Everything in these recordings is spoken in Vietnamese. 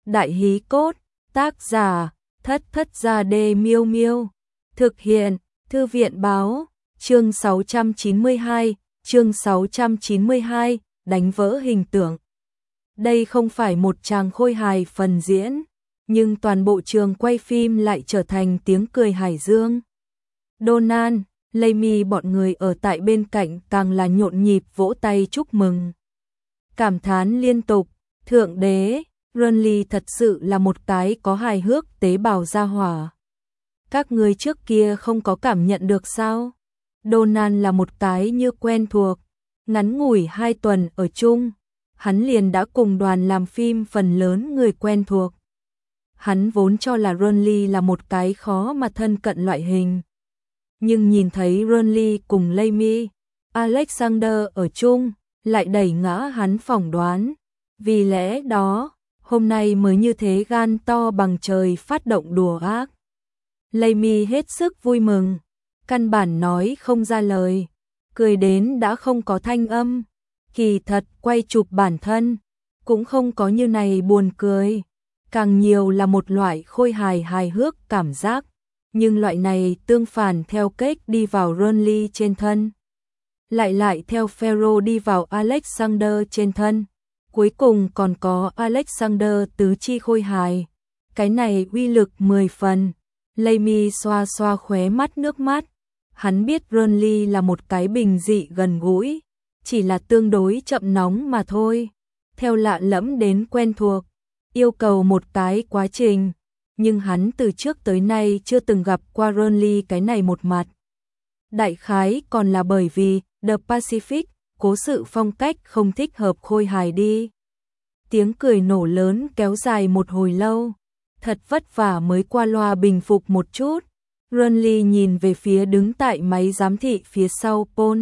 Đại hí cốt, tác giả, Thất Thất Gia Đê Miêu Miêu. Thực hiện, Thư viện báo, chương 692, đánh vỡ hình tượng. Đây không phải một tràng khôi hài phần diễn, nhưng toàn bộ trường quay phim lại trở thành tiếng cười hải dương. Donald, Amy bọn người ở tại bên cạnh càng là nhộn nhịp vỗ tay chúc mừng. Cảm thán liên tục, thượng đế, Ronly thật sự là một cái có hài hước tế bào gia hỏa. Các người trước kia không có cảm nhận được sao? Donald là một cái như quen thuộc, ngắn ngủi 2 tuần ở chung, hắn liền đã cùng đoàn làm phim phần lớn người quen thuộc. Hắn vốn cho là Ronly là một cái khó mà thân cận loại hình. Nhưng nhìn thấy Ronly cùng Amy, Alexander ở chung, lại đẩy ngã hắn phỏng đoán. Vì lẽ đó, hôm nay mới như thế gan to bằng trời phát động đùa ác. Amy hết sức vui mừng, căn bản nói không ra lời, cười đến đã không có thanh âm. Kỳ thật quay chụp bản thân, cũng không có như này buồn cười, càng nhiều là một loại khôi hài hài hước cảm giác, nhưng loại này tương phản theo cách đi vào Ronly trên thân, lại theo Pharaoh đi vào Alexander trên thân, cuối cùng còn có Alexander tứ chi khôi hài, cái này uy lực 10 phần. Amy xoa xoa khóe mắt nước mắt, hắn biết Ronly là một cái bình dị gần gũi, chỉ là tương đối chậm nóng mà thôi, theo lạ lẫm đến quen thuộc, yêu cầu một cái quá trình, nhưng hắn từ trước tới nay chưa từng gặp qua Ronly cái này một mặt. Đại khái còn là bởi vì The Pacific, cố sự phong cách không thích hợp khôi hài đi. Tiếng cười nổ lớn kéo dài một hồi lâu, thật vất vả mới qua loa bình phục một chút. Ronly nhìn về phía đứng tại máy giám thị phía sau Paul,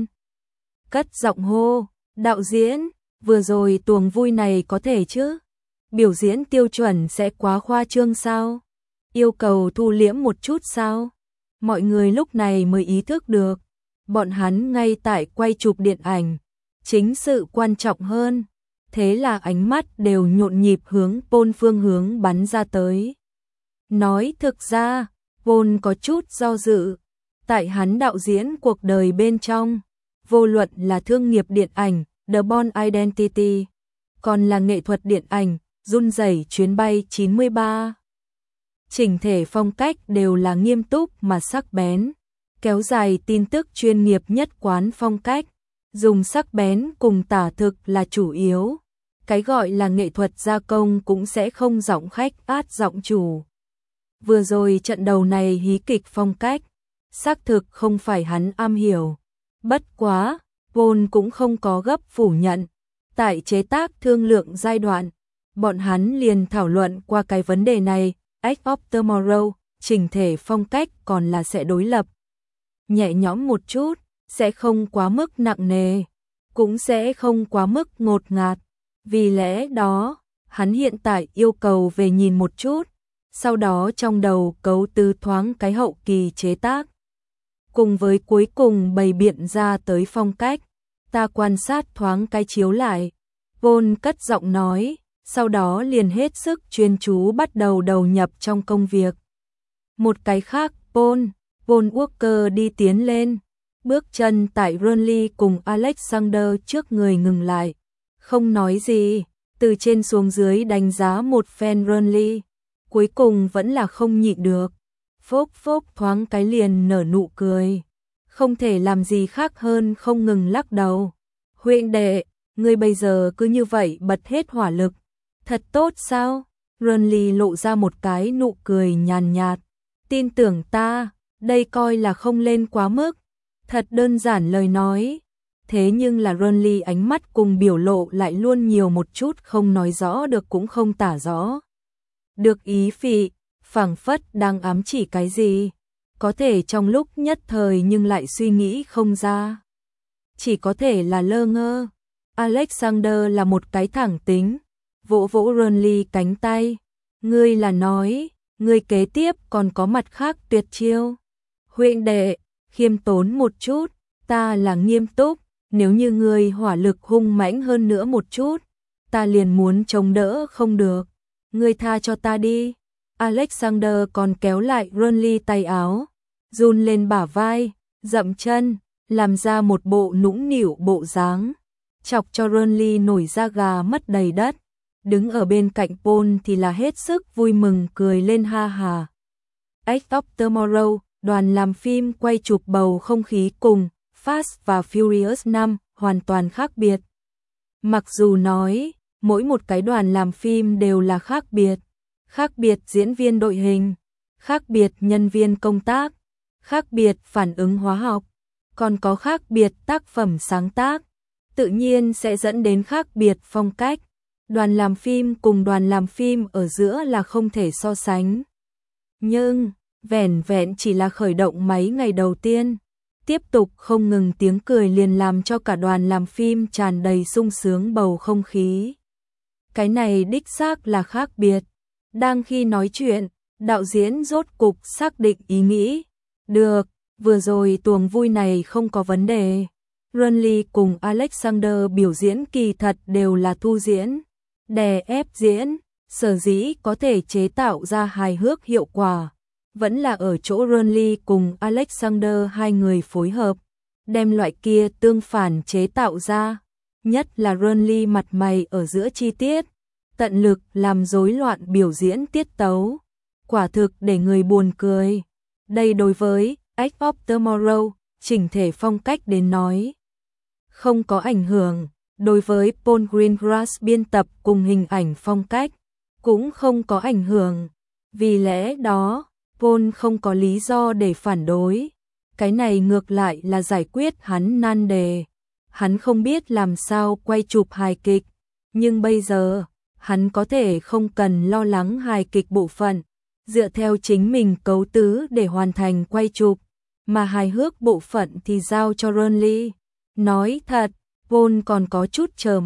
cất giọng hô, đạo diễn, vừa rồi tuồng vui này có thể chứ? Biểu diễn tiêu chuẩn sẽ quá khoa trương sao? Yêu cầu thu liễm một chút sao? Mọi người lúc này mới ý thức được, bọn hắn ngay tại quay chụp điện ảnh, chính sự quan trọng hơn. Thế là ánh mắt đều nhộn nhịp hướng Paul phương hướng bắn ra tới. Nói thực ra, Paul có chút do dự, tại hắn đạo diễn cuộc đời bên trong, vô luận là thương nghiệp điện ảnh, The Bourne Identity, còn là nghệ thuật điện ảnh, run rẩy chuyến bay 93. Chỉnh thể phong cách đều là nghiêm túc mà sắc bén, kéo dài tin tức chuyên nghiệp nhất quán phong cách, dùng sắc bén cùng tả thực là chủ yếu. Cái gọi là nghệ thuật gia công cũng sẽ không giọng khách át giọng chủ. Vừa rồi trận đầu này hí kịch phong cách, xác thực không phải hắn am hiểu. Bất quá, Paul cũng không có gấp phủ nhận. Tại chế tác thương lượng giai đoạn, bọn hắn liền thảo luận qua cái vấn đề này, Edge of Tomorrow, chỉnh thể phong cách còn là sẽ đối lập. Nhẹ nhõm một chút, sẽ không quá mức nặng nề, cũng sẽ không quá mức ngột ngạt. Vì lẽ đó, hắn hiện tại yêu cầu về nhìn một chút, sau đó trong đầu cấu tứ thoáng cái hậu kỳ chế tác. Cùng với cuối cùng bày biện ra tới phong cách, ta quan sát thoáng cái chiếu lại. Paul cất giọng nói, sau đó liền hết sức chuyên chú bắt đầu đầu nhập trong công việc. Một cái khác, Paul Walker đi tiến lên, bước chân tại Ronly cùng Alexander trước người ngừng lại. Không nói gì, từ trên xuống dưới đánh giá một phen Ronly, cuối cùng vẫn là không nhịn được. Phốc phốc thoáng cái liền nở nụ cười, không thể làm gì khác hơn không ngừng lắc đầu. Huynh đệ, ngươi bây giờ cứ như vậy bật hết hỏa lực, thật tốt sao? Ronly lộ ra một cái nụ cười nhàn nhạt, tin tưởng ta, đây coi là không lên quá mức, thật đơn giản lời nói. Thế nhưng là Ronly ánh mắt cùng biểu lộ lại luôn nhiều một chút không nói rõ được cũng không tả rõ được ý vị, phảng phất đang ám chỉ cái gì, có thể trong lúc nhất thời nhưng lại suy nghĩ không ra, chỉ có thể là lơ ngơ. Alexander là một cái thẳng tính, vỗ vỗ Ronly cánh tay, ngươi là nói, ngươi kế tiếp còn có mặt khác tuyệt chiêu. Huynh đệ, khiêm tốn một chút, ta là nghiêm túc. Nếu như ngươi hỏa lực hung mãnh hơn nữa một chút, ta liền muốn chống đỡ không được. Ngươi tha cho ta đi. Alexander còn kéo lại Renly tay áo, run lên bả vai, dậm chân, làm ra một bộ nũng nịu bộ dáng, chọc cho Renly nổi da gà mất đầy đất. Đứng ở bên cạnh Paul thì là hết sức vui mừng cười lên ha hà. Edge of Tomorrow, đoàn làm phim quay chụp bầu không khí cùng Fast và Furious 5 hoàn toàn khác biệt. Mặc dù nói, mỗi một cái đoàn làm phim đều là khác biệt diễn viên đội hình, khác biệt nhân viên công tác, khác biệt phản ứng hóa học, còn có khác biệt tác phẩm sáng tác, tự nhiên sẽ dẫn đến khác biệt phong cách. Đoàn làm phim cùng đoàn làm phim ở giữa là không thể so sánh. Nhưng, vẻn vẹn chỉ là khởi động mấy ngày đầu tiên, tiếp tục không ngừng tiếng cười liền làm cho cả đoàn làm phim tràn đầy sung sướng bầu không khí. Cái này đích xác là khác biệt. Đang khi nói chuyện, đạo diễn rốt cục xác định ý nghĩ. Được, vừa rồi tuồng vui này không có vấn đề. Renly cùng Alexander biểu diễn kỳ thật đều là thu diễn, đè ép diễn, sở dĩ có thể chế tạo ra hài hước hiệu quả. Vẫn là ở chỗ Renly cùng Alexander hai người phối hợp, đem loại kia tương phản chế tạo ra. Nhất là Renly mặt mày ở giữa chi tiết, tận lực làm rối loạn biểu diễn tiết tấu, quả thực để người buồn cười. Đây đối với Edge of Tomorrow, chỉnh thể phong cách đến nói, không có ảnh hưởng. Đối với Paul Greengrass biên tập cùng hình ảnh phong cách, cũng không có ảnh hưởng. Vì lẽ đó, Paul không có lý do để phản đối. Cái này ngược lại là giải quyết hắn nan đề. Hắn không biết làm sao quay chụp hài kịch, nhưng bây giờ, hắn có thể không cần lo lắng hài kịch bộ phận, dựa theo chính mình cấu tứ để hoàn thành quay chụp, mà hài hước bộ phận thì giao cho Renly. Nói thật, Paul còn có chút chờ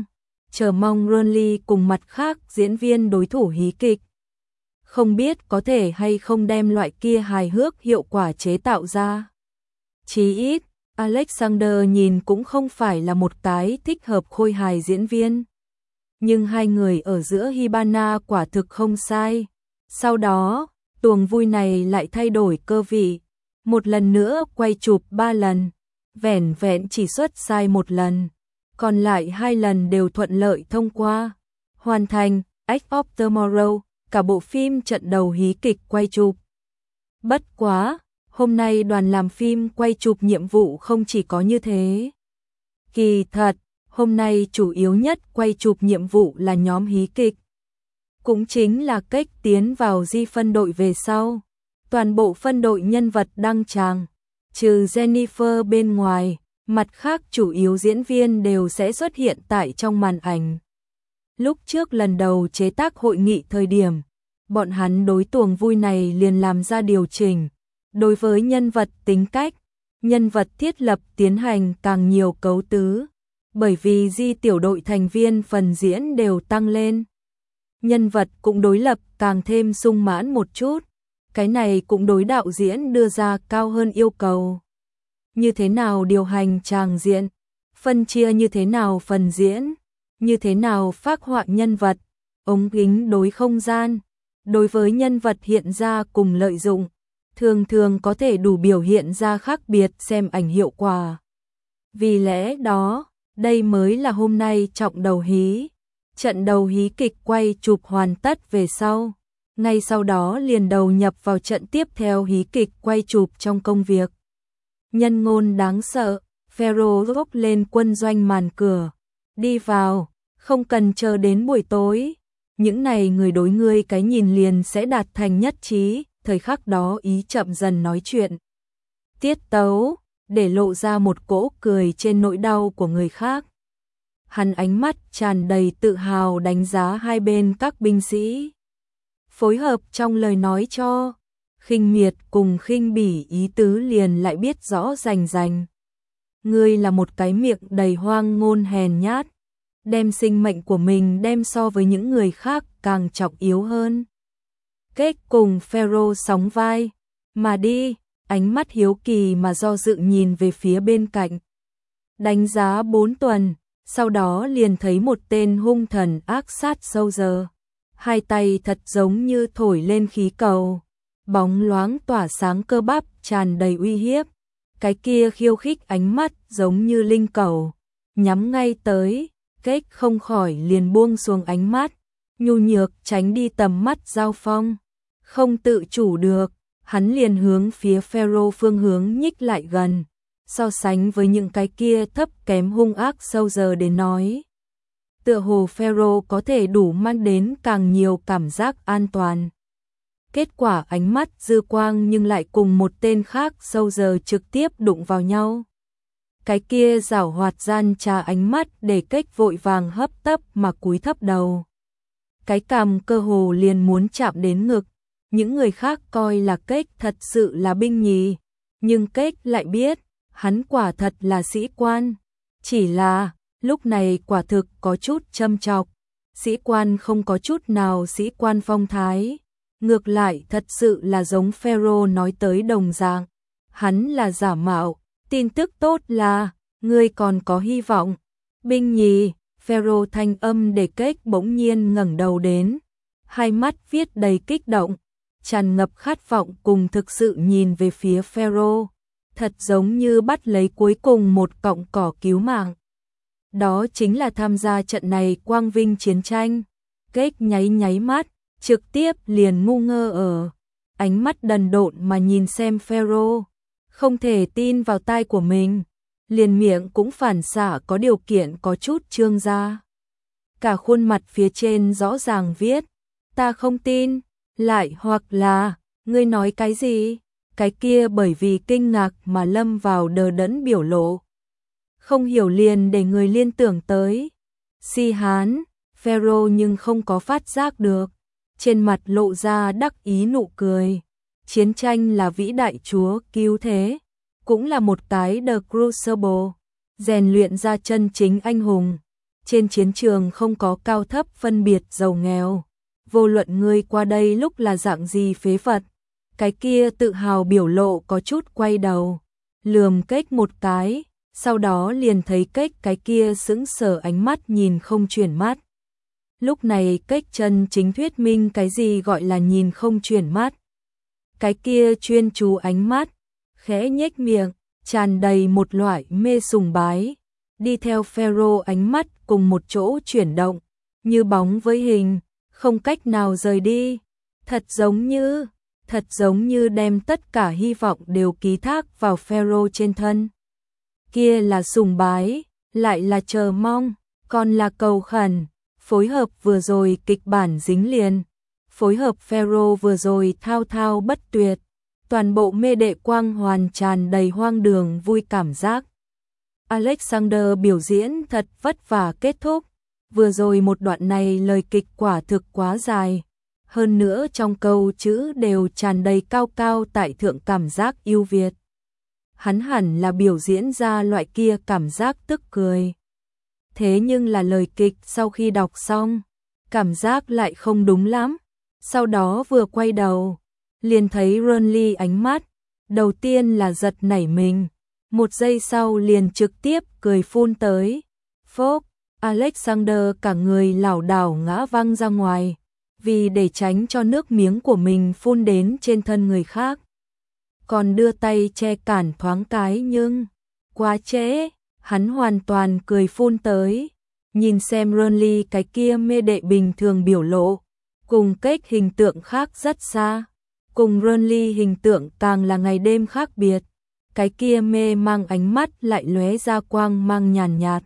mong Renly cùng mặt khác diễn viên đối thủ hí kịch. Không biết có thể hay không đem loại kia hài hước hiệu quả chế tạo ra. Chí ít, Alexander nhìn cũng không phải là một cái thích hợp khôi hài diễn viên. Nhưng hai người ở giữa Hibana quả thực không sai. Sau đó, tuồng vui này lại thay đổi cơ vị. Một lần nữa quay chụp 3 lần. Vẻn vẹn chỉ xuất sai 1 lần. Còn lại 2 lần đều thuận lợi thông qua. Hoàn thành, Edge of Tomorrow, cả bộ phim trận đầu hí kịch quay chụp. Bất quá, hôm nay đoàn làm phim quay chụp nhiệm vụ không chỉ có như thế. Kỳ thật, hôm nay chủ yếu nhất quay chụp nhiệm vụ là nhóm hí kịch. Cũng chính là cách tiến vào di phân đội về sau. Toàn bộ phân đội nhân vật đăng tràng, trừ Jennifer bên ngoài, mặt khác chủ yếu diễn viên đều sẽ xuất hiện tại trong màn ảnh. Lúc trước lần đầu chế tác hội nghị thời điểm, bọn hắn đối tuồng vui này liền làm ra điều chỉnh. Đối với nhân vật tính cách, nhân vật thiết lập tiến hành càng nhiều cấu tứ, bởi vì di tiểu đội thành viên phần diễn đều tăng lên. Nhân vật cũng đối lập càng thêm sung mãn một chút, cái này cũng đối đạo diễn đưa ra cao hơn yêu cầu. Như thế nào điều hành tràng diện, phân chia như thế nào phần diễn, như thế nào phác họa nhân vật, ống kính đối không gian, đối với nhân vật hiện ra cùng lợi dụng, thường thường có thể đủ biểu hiện ra khác biệt xem ảnh hiệu quả. Vì lẽ đó, đây mới là hôm nay trọng đầu hí. Trận đầu hí kịch quay chụp hoàn tất về sau, ngay sau đó liền đầu nhập vào trận tiếp theo hí kịch quay chụp trong công việc. Nhân ngôn đáng sợ, Pharaoh gốc lên quân doanh màn cửa, đi vào, không cần chờ đến buổi tối. Những này người đối ngươi cái nhìn liền sẽ đạt thành nhất trí, thời khắc đó ý chậm dần nói chuyện. Tiết tấu, để lộ ra một cỗ cười trên nỗi đau của người khác. Hắn ánh mắt tràn đầy tự hào đánh giá hai bên các binh sĩ. Phối hợp trong lời nói cho, khinh miệt cùng khinh bỉ ý tứ liền lại biết rõ rành rành. Ngươi là một cái miệng đầy hoang ngôn hèn nhát, đem sinh mệnh của mình đem so với những người khác càng trọng yếu hơn. Kết cùng Pharaoh sóng vai, mà đi, ánh mắt hiếu kỳ mà do dự nhìn về phía bên cạnh. Đánh giá 4 tuần, sau đó liền thấy một tên hung thần ác sát sâu giờ. hai tay thật giống như thổi lên khí cầu, bóng loáng tỏa sáng cơ bắp tràn đầy uy hiếp. Cái kia khiêu khích ánh mắt giống như linh cầu, nhắm ngay tới, Cake không khỏi liền buông xuống ánh mắt, nhu nhược tránh đi tầm mắt giao phong. Không tự chủ được, hắn liền hướng phía Pharaoh phương hướng nhích lại gần, so sánh với những cái kia thấp kém hung ác sâu giờ đến nói. Tựa hồ Pharaoh có thể đủ mang đến càng nhiều cảm giác an toàn. Kết quả ánh mắt dư quang nhưng lại cùng một tên khác sâu giờ trực tiếp đụng vào nhau. Cái kia giảo hoạt gian trà ánh mắt để Cake vội vàng hấp tấp mà cúi thấp đầu. Cái cằm cơ hồ liền muốn chạm đến ngực. Những người khác coi là Cake thật sự là binh nhì, nhưng Cake lại biết, hắn quả thật là sĩ quan. Chỉ là, lúc này quả thực có chút châm chọc. Sĩ quan không có chút nào sĩ quan phong thái. Ngược lại thật sự là giống Pharaoh nói tới đồng dạng. Hắn là giả mạo. Tin tức tốt là, ngươi còn có hy vọng. Binh nhì, Pharaoh thanh âm để Cake bỗng nhiên ngẩng đầu đến. Hai mắt viết đầy kích động, tràn ngập khát vọng cùng thực sự nhìn về phía Pharaoh. Thật giống như bắt lấy cuối cùng một cọng cỏ cứu mạng. Đó chính là tham gia trận này quang vinh chiến tranh. Cake nháy mắt, trực tiếp liền ngu ngơ ở. Ánh mắt đần độn mà nhìn xem Pharaoh. Không thể tin vào tai của mình. Liền miệng cũng phản xạ có điều kiện có chút trương ra. Cả khuôn mặt phía trên rõ ràng viết. Ta không tin. Lại hoặc là, ngươi nói cái gì? Cái kia bởi vì kinh ngạc mà lâm vào đờ đẫn biểu lộ. Không hiểu liền để người liên tưởng tới. Si Hán, Pharaoh nhưng không có phát giác được. Trên mặt lộ ra đắc ý nụ cười. Chiến tranh là vĩ đại chúa cứu thế. Cũng là một cái The Crucible. Rèn luyện ra chân chính anh hùng. Trên chiến trường không có cao thấp phân biệt giàu nghèo. Vô luận ngươi qua đây lúc là dạng gì phế vật. Cái kia tự hào biểu lộ có chút quay đầu. Lườm Cake một cái. Sau đó liền thấy Cake cái kia sững sờ ánh mắt nhìn không chuyển mắt. Lúc này Cake chân chính thuyết minh cái gì gọi là nhìn không chuyển mắt. Cái kia chuyên chú ánh mắt, khẽ nhếch miệng, tràn đầy một loại mê sùng bái. Đi theo Pharaoh ánh mắt cùng một chỗ chuyển động, như bóng với hình, không cách nào rời đi. Thật giống như đem tất cả hy vọng đều ký thác vào Pharaoh trên thân. Kia là sùng bái, lại là chờ mong, còn là cầu khẩn. Phối hợp vừa rồi kịch bản dính liền. Phối hợp Pharaoh vừa rồi thao thao bất tuyệt. Toàn bộ mê đệ quang hoàn tràn đầy hoang đường vui cảm giác. Alexander biểu diễn thật vất vả kết thúc. Vừa rồi một đoạn này lời kịch quả thực quá dài. Hơn nữa trong câu chữ đều tràn đầy cao cao tại thượng cảm giác yêu Việt. Hắn hẳn là biểu diễn ra loại kia cảm giác tức cười. Thế nhưng là lời kịch sau khi đọc xong, cảm giác lại không đúng lắm. Sau đó vừa quay đầu, liền thấy Renly ánh mắt, đầu tiên là giật nảy mình, một giây sau liền trực tiếp cười phun tới. Phốc, Alexander cả người lảo đảo ngã văng ra ngoài, vì để tránh cho nước miếng của mình phun đến trên thân người khác. Còn đưa tay che cản thoáng cái nhưng, quá trễ, hắn hoàn toàn cười phun tới. Nhìn xem Renly cái kia mê đệ bình thường biểu lộ, cùng Cake hình tượng khác rất xa. Cùng Renly hình tượng càng là ngày đêm khác biệt. Cái kia mê mang ánh mắt lại lóe ra quang mang nhàn nhạt.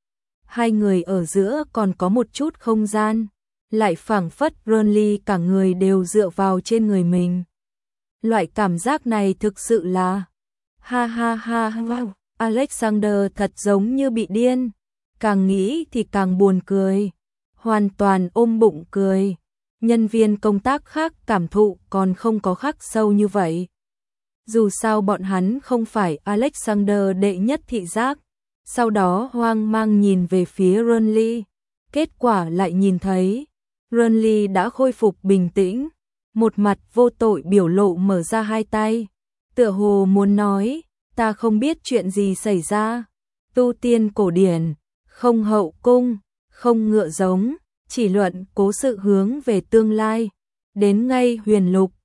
Hai người ở giữa còn có một chút không gian, lại phảng phất Renly cả người đều dựa vào trên người mình. Loại cảm giác này thực sự là ha ha ha wow. Alexander thật giống như bị điên, càng nghĩ thì càng buồn cười, hoàn toàn ôm bụng cười. Nhân viên công tác khác cảm thụ còn không có khắc sâu như vậy. Dù sao bọn hắn không phải Alexander đệ nhất thị giác. Sau đó hoang mang nhìn về phía Renly, kết quả lại nhìn thấy Renly đã khôi phục bình tĩnh, một mặt vô tội biểu lộ mở ra hai tay, tựa hồ muốn nói, ta không biết chuyện gì xảy ra. Tu tiên cổ điển, không hậu cung, không ngựa giống, chỉ luận cố sự hướng về tương lai. Đến ngay Huyền Lục,